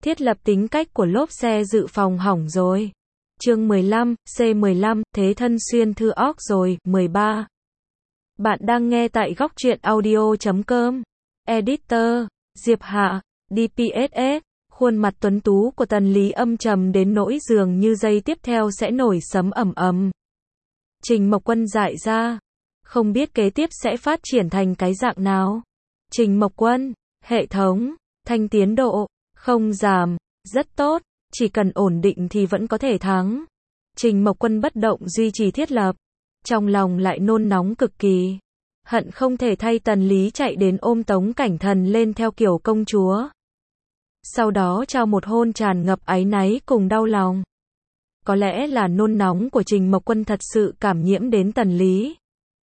Thiết lập tính cách của lốp xe dự phòng hỏng rồi. Chương 15, C15, thế thân xuyên thư óc rồi, 13. Bạn đang nghe tại góc truyện audio.com. Editor, Diệp Hạ, DPSS. Khuôn mặt tuấn tú của Tần Lý âm trầm đến nỗi dường như giây tiếp theo sẽ nổi sấm ầm ầm. Trình Mộc Quân dại ra. Không biết kế tiếp sẽ phát triển thành cái dạng nào. Trình Mộc Quân, hệ thống, thanh tiến độ, không giảm, rất tốt, chỉ cần ổn định thì vẫn có thể thắng. Trình Mộc Quân bất động duy trì thiết lập. Trong lòng lại nôn nóng cực kỳ. Hận không thể thay Tần Lý chạy đến ôm Tống Cảnh Thần lên theo kiểu công chúa. Sau đó trao một hôn tràn ngập áy náy cùng đau lòng. Có lẽ là nôn nóng của Trình Mộc Quân thật sự cảm nhiễm đến Tần Lý.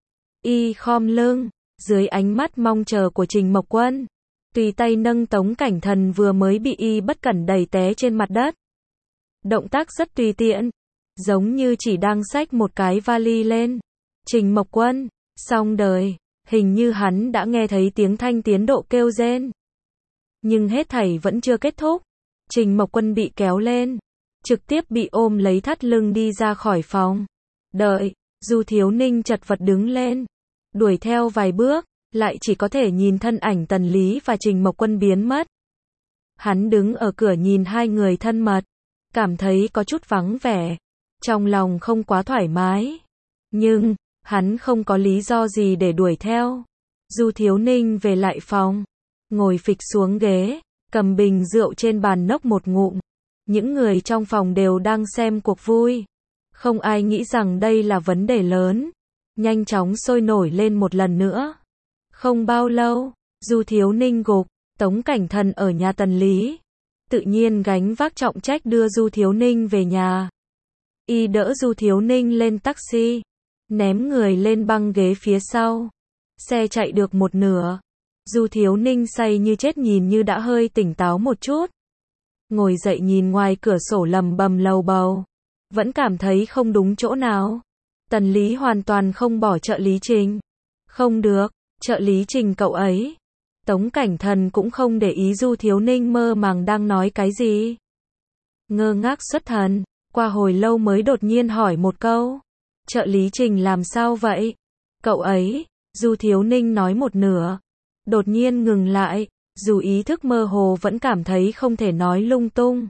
Y khom lưng, dưới ánh mắt mong chờ của Trình Mộc Quân, tùy tay nâng Tống Cảnh Thần vừa mới bị y bất cẩn đẩy té trên mặt đất. Động tác rất tùy tiện, giống như chỉ đang xách một cái vali lên. Trình Mộc Quân, xong đời, hình như hắn đã nghe thấy tiếng thanh tiến độ kêu rên. Nhưng hết thảy vẫn chưa kết thúc. Trình Mộc Quân bị kéo lên, trực tiếp bị ôm lấy thắt lưng đi ra khỏi phòng. Đợi, Du Thiếu Ninh chật vật đứng lên, đuổi theo vài bước, lại chỉ có thể nhìn thân ảnh Tần Lý và Trình Mộc Quân biến mất. Hắn đứng ở cửa nhìn hai người thân mật, cảm thấy có chút vắng vẻ, trong lòng không quá thoải mái. Nhưng, hắn không có lý do gì để đuổi theo. Du Thiếu Ninh về lại phòng, ngồi phịch xuống ghế, cầm bình rượu trên bàn nốc một ngụm. Những người trong phòng đều đang xem cuộc vui. Không ai nghĩ rằng đây là vấn đề lớn. Nhanh chóng sôi nổi lên một lần nữa. Không bao lâu, Du Thiếu Ninh gục, Tống Cảnh Thần ở nhà Tần Lý. Tự nhiên gánh vác trọng trách đưa Du Thiếu Ninh về nhà. Y đỡ Du Thiếu Ninh lên taxi, ném người lên băng ghế phía sau. Xe chạy được một nửa. Du Thiếu Ninh say như chết nhìn như đã hơi tỉnh táo một chút. Ngồi dậy nhìn ngoài cửa sổ lầm bầm lầu bầu. Vẫn cảm thấy không đúng chỗ nào. Tần Lý hoàn toàn không bỏ trợ lý Trình. Không được, trợ lý Trình cậu ấy. Tống Cảnh Thần cũng không để ý Du Thiếu Ninh mơ màng đang nói cái gì. Ngơ ngác xuất thần, qua hồi lâu mới đột nhiên hỏi một câu. Trợ lý Trình làm sao vậy? Cậu ấy, Du Thiếu Ninh nói một nửa. Đột nhiên ngừng lại, dù ý thức mơ hồ vẫn cảm thấy không thể nói lung tung.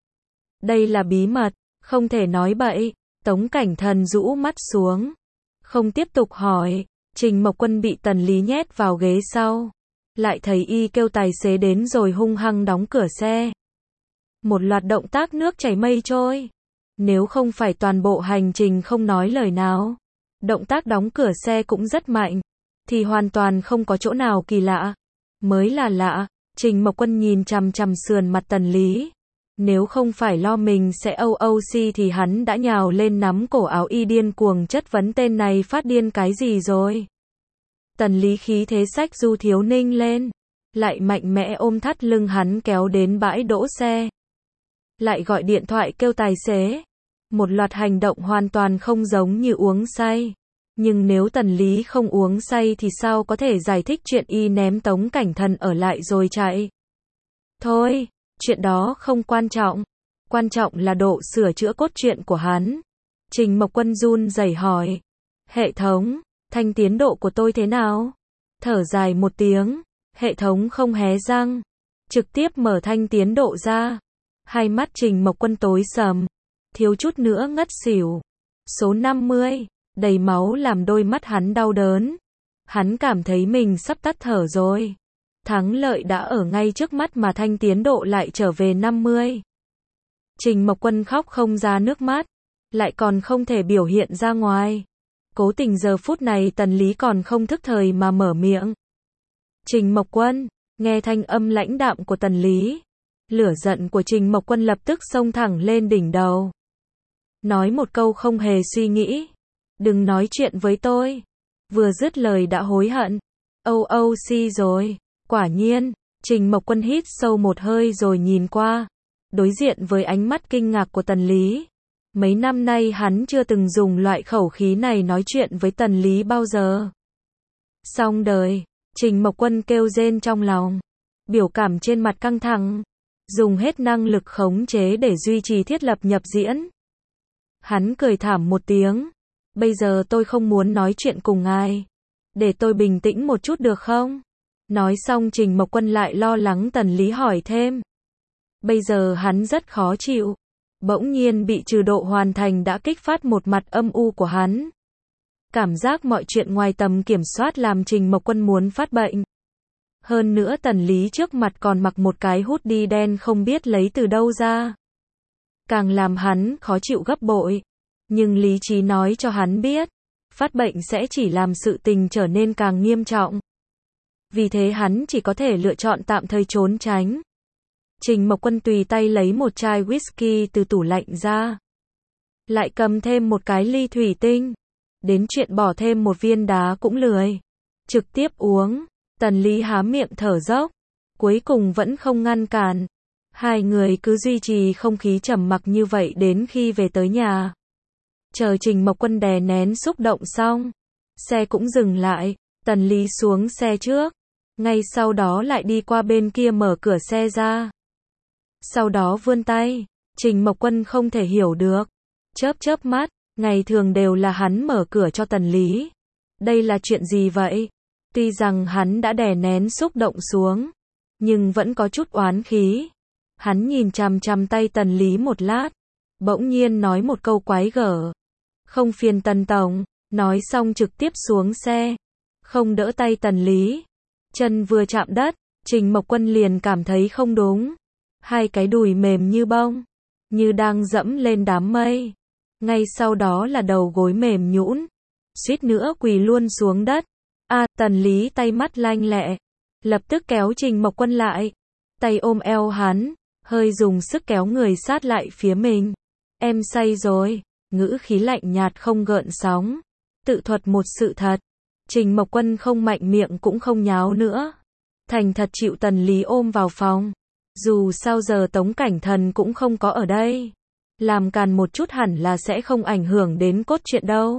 Đây là bí mật, không thể nói bậy. Tống Cảnh Thần rũ mắt xuống, không tiếp tục hỏi. Trình Mộc Quân bị Tần Lý nhét vào ghế sau, lại thấy y kêu tài xế đến rồi hung hăng đóng cửa xe. Một loạt động tác nước chảy mây trôi. Nếu không phải toàn bộ hành trình không nói lời nào, động tác đóng cửa xe cũng rất mạnh, thì hoàn toàn không có chỗ nào kỳ lạ. Mới là lạ. Trình Mộc Quân nhìn chằm chằm sườn mặt Tần Lý. Nếu không phải lo mình sẽ OOC thì hắn đã nhào lên nắm cổ áo y điên cuồng chất vấn tên này phát điên cái gì rồi. Tần Lý khí thế xách Du Thiếu Ninh lên, lại mạnh mẽ ôm thắt lưng hắn kéo đến bãi đỗ xe. Lại gọi điện thoại kêu tài xế. Một loạt hành động hoàn toàn không giống như uống say. Nhưng nếu Tần Lý không uống say thì sao có thể giải thích chuyện y ném Tống Cảnh Thần ở lại rồi chạy. Thôi, chuyện đó không quan trọng. Quan trọng là độ sửa chữa cốt truyện của hắn. Trình Mộc Quân run rẩy hỏi. Hệ thống, thanh tiến độ của tôi thế nào? Thở dài một tiếng, hệ thống không hé răng. Trực tiếp mở thanh tiến độ ra. Hai mắt Trình Mộc Quân tối sầm, thiếu chút nữa ngất xỉu. Số 50, đầy máu làm đôi mắt hắn đau đớn. Hắn cảm thấy mình sắp tắt thở rồi. Thắng lợi đã ở ngay trước mắt mà thanh tiến độ lại trở về 50. Trình Mộc Quân khóc không ra nước mắt, lại còn không thể biểu hiện ra ngoài. Cố tình giờ phút này Tần Lý còn không thức thời mà mở miệng. Trình Mộc Quân, nghe thanh âm lãnh đạm của Tần Lý. Lửa giận của Trình Mộc Quân lập tức xông thẳng lên đỉnh đầu. Nói một câu không hề suy nghĩ. Đừng nói chuyện với tôi. Vừa dứt lời đã hối hận. OOC rồi. Quả nhiên, Trình Mộc Quân hít sâu một hơi rồi nhìn qua. Đối diện với ánh mắt kinh ngạc của Tần Lý. Mấy năm nay hắn chưa từng dùng loại khẩu khí này nói chuyện với Tần Lý bao giờ. Xong đời, Trình Mộc Quân kêu rên trong lòng. Biểu cảm trên mặt căng thẳng. dùng hết năng lực khống chế để duy trì thiết lập nhập diễn. Hắn cười thảm một tiếng. Bây giờ tôi không muốn nói chuyện cùng ngài. Để tôi bình tĩnh một chút được không? Nói xong Trình Mộc Quân lại lo lắng Tần Lý hỏi thêm. Bây giờ hắn rất khó chịu. Bỗng nhiên bị trừ độ hoàn thành đã kích phát một mặt âm u của hắn. Cảm giác mọi chuyện ngoài tầm kiểm soát làm Trình Mộc Quân muốn phát bệnh. Hơn nữa Tần Lý trước mặt còn mặc một cái hoodie đen không biết lấy từ đâu ra. Càng làm hắn khó chịu gấp bội. Nhưng lý trí nói cho hắn biết, phát bệnh sẽ chỉ làm sự tình trở nên càng nghiêm trọng. Vì thế hắn chỉ có thể lựa chọn tạm thời trốn tránh. Trình Mộc Quân tùy tay lấy một chai whisky từ tủ lạnh ra. Lại cầm thêm một cái ly thủy tinh. Đến chuyện bỏ thêm một viên đá cũng lười. Trực tiếp uống. Tần Lý há miệng thở dốc. Cuối cùng vẫn không ngăn cản. Hai người cứ duy trì không khí trầm mặc như vậy đến khi về tới nhà. Chờ Trình Mộc Quân đè nén xúc động xong. Xe cũng dừng lại. Tần Lý xuống xe trước. Ngay sau đó lại đi qua bên kia mở cửa xe ra. Sau đó vươn tay. Trình Mộc Quân không thể hiểu được. Chớp chớp mắt. Ngày thường đều là hắn mở cửa cho Tần Lý. Đây là chuyện gì vậy? Tuy rằng hắn đã đè nén xúc động xuống. Nhưng vẫn có chút oán khí. Hắn nhìn chằm chằm tay Tần Lý một lát. Bỗng nhiên nói một câu quái gở. Không phiền Tần Tổng. Nói xong trực tiếp xuống xe. Không đỡ tay Tần Lý. Chân vừa chạm đất. Trình Mộc Quân liền cảm thấy không đúng. Hai cái đùi mềm như bông. Như đang dẫm lên đám mây. Ngay sau đó là đầu gối mềm nhũn. Suýt nữa quỳ luôn xuống đất. Tần Lý tay mắt lanh lẹ. Lập tức kéo Trình Mộc Quân lại. Tay ôm eo hắn. Hơi dùng sức kéo người sát lại phía mình. Em say rồi. Ngữ khí lạnh nhạt không gợn sóng. Tự thuật một sự thật. Trình Mộc Quân không mạnh miệng cũng không nháo nữa. Thành thật chịu Tần Lý ôm vào phòng. Dù sao giờ Tống Cảnh Thần cũng không có ở đây. Làm càn một chút hẳn là sẽ không ảnh hưởng đến cốt truyện đâu.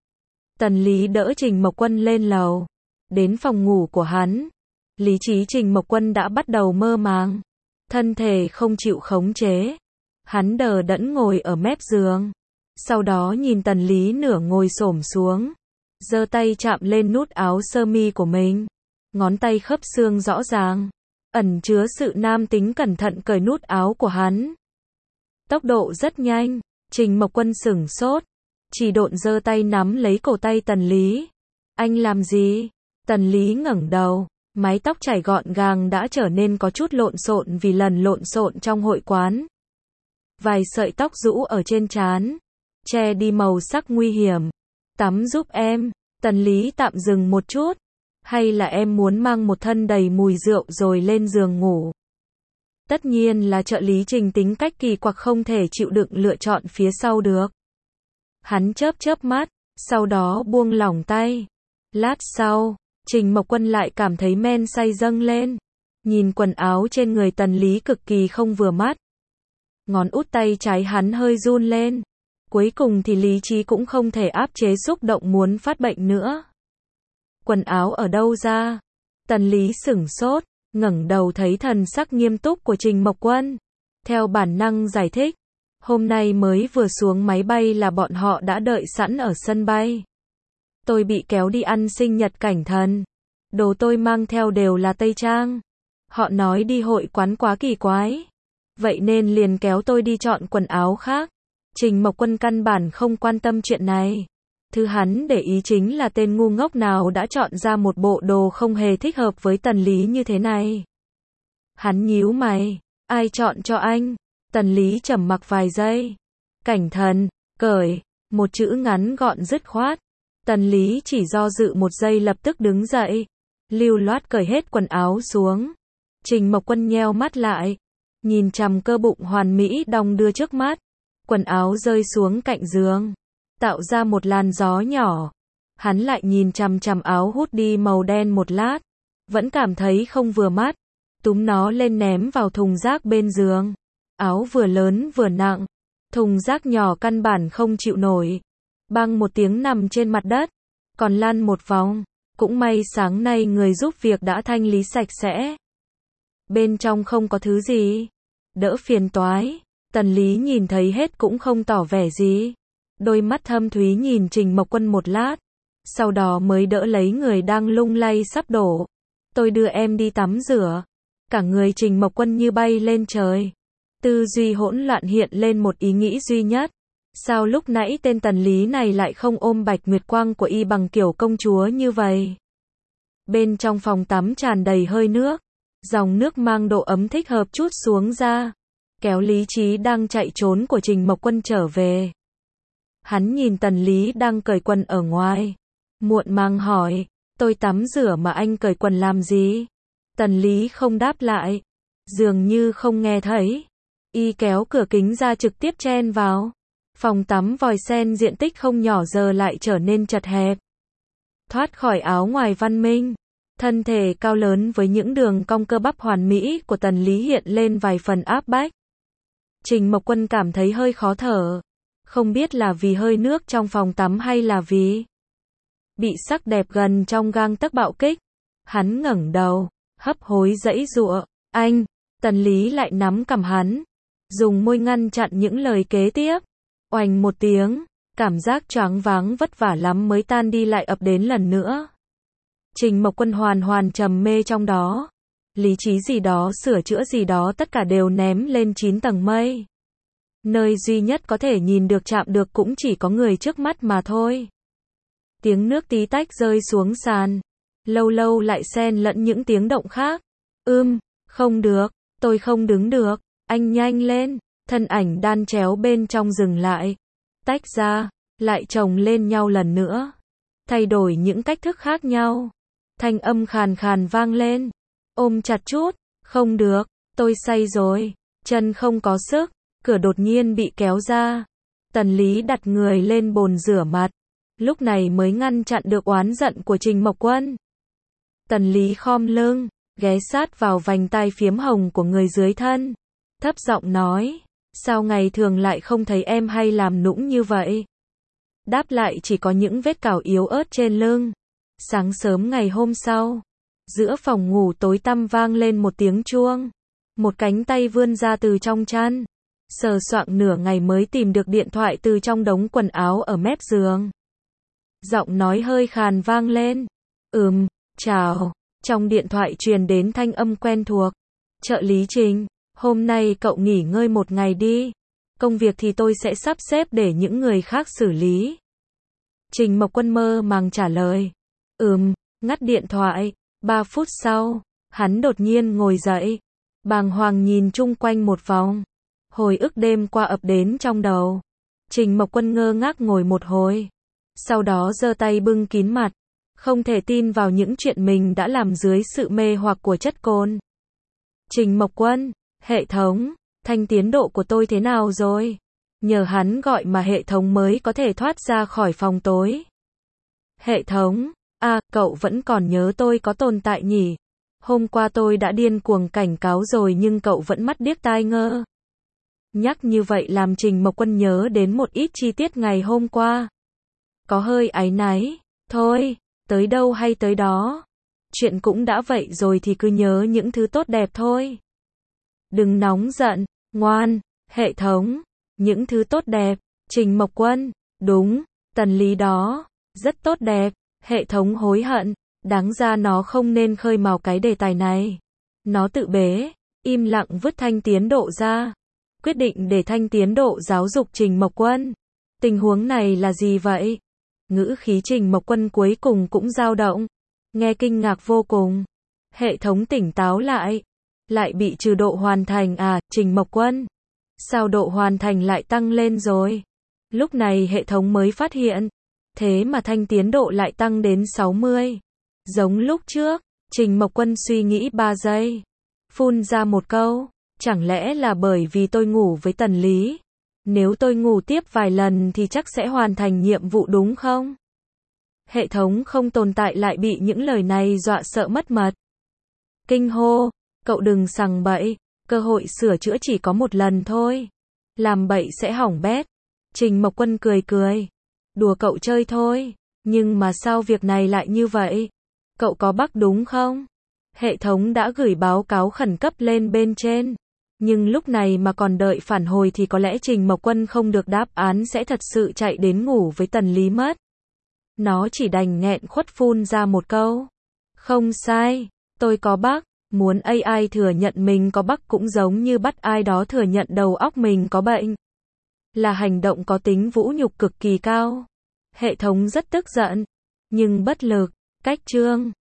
Tần Lý đỡ Trình Mộc Quân lên lầu. Đến phòng ngủ của hắn. Lý trí Trình Mộc Quân đã bắt đầu mơ màng. Thân thể không chịu khống chế. Hắn đờ đẫn ngồi ở mép giường. Sau đó nhìn Tần Lý nửa ngồi xổm xuống. Giơ tay chạm lên nút áo sơ mi của mình. Ngón tay khớp xương rõ ràng. Ẩn chứa sự nam tính cẩn thận cởi nút áo của hắn. Tốc độ rất nhanh. Trình Mộc Quân sửng sốt. Chỉ độn giơ tay nắm lấy cổ tay Tần Lý. Anh làm gì? Tần Lý ngẩng đầu. Mái tóc chảy gọn gàng đã trở nên có chút lộn xộn vì lần lộn xộn trong hội quán. Vài sợi tóc rũ ở trên trán. Che đi màu sắc nguy hiểm. Tắm giúp em. Tần Lý tạm dừng một chút. Hay là em muốn mang một thân đầy mùi rượu rồi lên giường ngủ? Tất nhiên là trợ lý Trình tính cách kỳ quặc không thể chịu đựng lựa chọn phía sau được. Hắn chớp chớp mắt, sau đó buông lỏng tay. Lát sau, Trình Mộc Quân lại cảm thấy men say dâng lên. Nhìn quần áo trên người Tần Lý cực kỳ không vừa mắt. Ngón út tay trái hắn hơi run lên. Cuối cùng thì lý trí cũng không thể áp chế xúc động muốn phát bệnh nữa. Quần áo ở đâu ra? Tần Lý sửng sốt, ngẩng đầu thấy thần sắc nghiêm túc của Trình Mộc Quân. Theo bản năng giải thích. Hôm nay mới vừa xuống máy bay là bọn họ đã đợi sẵn ở sân bay. Tôi bị kéo đi ăn sinh nhật Cảnh Thần. Đồ tôi mang theo đều là tây trang. Họ nói đi hội quán quá kỳ quái. Vậy nên liền kéo tôi đi chọn quần áo khác. Trình Mộc Quân căn bản không quan tâm chuyện này. Thứ hắn để ý chính là tên ngu ngốc nào đã chọn ra một bộ đồ không hề thích hợp với Tần Lý như thế này. Hắn nhíu mày. Ai chọn cho anh? Tần Lý trầm mặc vài giây. Cảnh Thần, cởi. Một chữ ngắn gọn dứt khoát. Tần Lý chỉ do dự một giây lập tức đứng dậy. Lưu loát cởi hết quần áo xuống. Trình Mộc Quân nheo mắt lại. Nhìn chằm cơ bụng hoàn mỹ đong đưa trước mắt. Quần áo rơi xuống cạnh giường. Tạo ra một làn gió nhỏ. Hắn lại nhìn chằm chằm áo hoodie màu đen một lát. Vẫn cảm thấy không vừa mắt. Túm nó lên ném vào thùng rác bên giường. Áo vừa lớn vừa nặng. Thùng rác nhỏ căn bản không chịu nổi. Bang một tiếng nằm trên mặt đất. Còn lăn một vòng. Cũng may sáng nay người giúp việc đã thanh lý sạch sẽ. Bên trong không có thứ gì. đỡ phiền toái. Tần Lý nhìn thấy hết cũng không tỏ vẻ gì. Đôi mắt thâm thúy nhìn Trình Mộc Quân một lát. Sau đó mới đỡ lấy người đang lung lay sắp đổ. Tôi đưa em đi tắm rửa. Cả người Trình Mộc Quân như bay lên trời. Tư duy hỗn loạn hiện lên một ý nghĩ duy nhất. Sao lúc nãy tên Tần Lý này lại không ôm Bạch Nguyệt Quang của y bằng kiểu công chúa như vậy? Bên trong phòng tắm tràn đầy hơi nước. Dòng nước mang độ ấm thích hợp chút xuống ra. Kéo lý trí đang chạy trốn của Trình Mộc Quân trở về. Hắn nhìn Tần Lý đang cởi quần ở ngoài. Muộn màng hỏi, tôi tắm rửa mà anh cởi quần làm gì? Tần Lý không đáp lại. Dường như không nghe thấy. Y kéo cửa kính ra trực tiếp chen vào. Phòng tắm vòi sen diện tích không nhỏ giờ lại trở nên chật hẹp. Thoát khỏi áo ngoài văn minh. Thân thể cao lớn với những đường cong cơ bắp hoàn mỹ của Tần Lý hiện lên vài phần áp bách. Trình Mộc Quân cảm thấy hơi khó thở. Không biết là vì hơi nước trong phòng tắm hay là vì bị sắc đẹp gần trong gang tấc bạo kích. Hắn ngẩng đầu, hấp hối giãy giụa. Anh, Tần Lý lại nắm cằm hắn. Dùng môi ngăn chặn những lời kế tiếp. Oành một tiếng, cảm giác choáng váng vất vả lắm mới tan đi lại ập đến lần nữa. Trình Mộc Quân hoàn hoàn trầm mê trong đó. Lý trí gì đó, sửa chữa gì đó tất cả đều ném lên 9 tầng mây. Nơi duy nhất có thể nhìn được chạm được cũng chỉ có người trước mắt mà thôi. Tiếng nước tí tách rơi xuống sàn. Lâu lâu lại xen lẫn những tiếng động khác. Không được, tôi không đứng được. Anh nhanh lên. Thân ảnh đan chéo bên trong dừng lại. Tách ra, lại chồng lên nhau lần nữa. Thay đổi những cách thức khác nhau. Thanh âm khàn khàn vang lên. Ôm chặt chút. Không được, tôi say rồi. Chân không có sức. Cửa đột nhiên bị kéo ra. Tần Lý đặt người lên bồn rửa mặt. Lúc này mới ngăn chặn được oán giận của Trình Mộc Quân. Tần Lý khom lưng, ghé sát vào vành tai phiếm hồng của người dưới thân. Thấp giọng nói, sao ngày thường lại không thấy em hay làm nũng như vậy? Đáp lại chỉ có những vết cào yếu ớt trên lưng. Sáng sớm ngày hôm sau, giữa phòng ngủ tối tăm vang lên một tiếng chuông. Một cánh tay vươn ra từ trong chăn. Sờ soạng nửa ngày mới tìm được điện thoại từ trong đống quần áo ở mép giường. Giọng nói hơi khàn vang lên. Chào. Trong điện thoại truyền đến thanh âm quen thuộc. Trợ lý Trình, hôm nay cậu nghỉ ngơi một ngày đi. Công việc thì tôi sẽ sắp xếp để những người khác xử lý. Trình Mộc Quân mơ màng trả lời. Ngắt điện thoại. 3 phút sau, hắn đột nhiên ngồi dậy. Bàng hoàng nhìn chung quanh một vòng. Hồi ức đêm qua ập đến trong đầu. Trình Mộc Quân ngơ ngác ngồi một hồi. Sau đó giơ tay bưng kín mặt. Không thể tin vào những chuyện mình đã làm dưới sự mê hoặc của chất cồn. Trình Mộc Quân, hệ thống, thanh tiến độ của tôi thế nào rồi? Nhờ hắn gọi mà hệ thống mới có thể thoát ra khỏi phòng tối. Hệ thống, cậu vẫn còn nhớ tôi có tồn tại nhỉ? Hôm qua tôi đã điên cuồng cảnh cáo rồi nhưng cậu vẫn mắt điếc tai ngơ. Nhắc như vậy làm Trình Mộc Quân nhớ đến một ít chi tiết ngày hôm qua. Có hơi áy náy. Thôi, tới đâu hay tới đó. Chuyện cũng đã vậy rồi thì cứ nhớ những thứ tốt đẹp thôi. Đừng nóng giận, ngoan, hệ thống. Những thứ tốt đẹp. Trình Mộc Quân, đúng, Tần Lý đó, rất tốt đẹp. Hệ thống hối hận, đáng ra nó không nên khơi mào cái đề tài này. Nó tự bế, im lặng vứt thanh tiến độ ra. Quyết định để thanh tiến độ giáo dục Trình Mộc Quân. Tình huống này là gì vậy? Ngữ khí Trình Mộc Quân cuối cùng cũng dao động. Nghe kinh ngạc vô cùng. Hệ thống tỉnh táo lại. Lại bị trừ độ hoàn thành Trình Mộc Quân. Sao độ hoàn thành lại tăng lên rồi? Lúc này hệ thống mới phát hiện. Thế mà thanh tiến độ lại tăng đến 60. Giống lúc trước, Trình Mộc Quân suy nghĩ 3 giây. Phun ra một câu. Chẳng lẽ là bởi vì tôi ngủ với Tần Lý? Nếu tôi ngủ tiếp vài lần thì chắc sẽ hoàn thành nhiệm vụ đúng không? Hệ thống không tồn tại lại bị những lời này dọa sợ mất mật. Kinh hô, cậu đừng sằng bậy, cơ hội sửa chữa chỉ có một lần thôi. Làm bậy sẽ hỏng bét. Trình Mộc Quân cười cười. Đùa cậu chơi thôi, nhưng mà sao việc này lại như vậy? Cậu có bug đúng không? Hệ thống đã gửi báo cáo khẩn cấp lên bên trên. Nhưng lúc này mà còn đợi phản hồi thì có lẽ Trình Mộc Quân không được đáp án sẽ thật sự chạy đến ngủ với Tần Lý mất. Nó chỉ đành nghẹn khuất phun ra một câu. Không sai, tôi có bug. Muốn AI thừa nhận mình có bug cũng giống như bắt ai đó thừa nhận đầu óc mình có bệnh. Là hành động có tính vũ nhục cực kỳ cao. Hệ thống rất tức giận, nhưng bất lực. Cách chương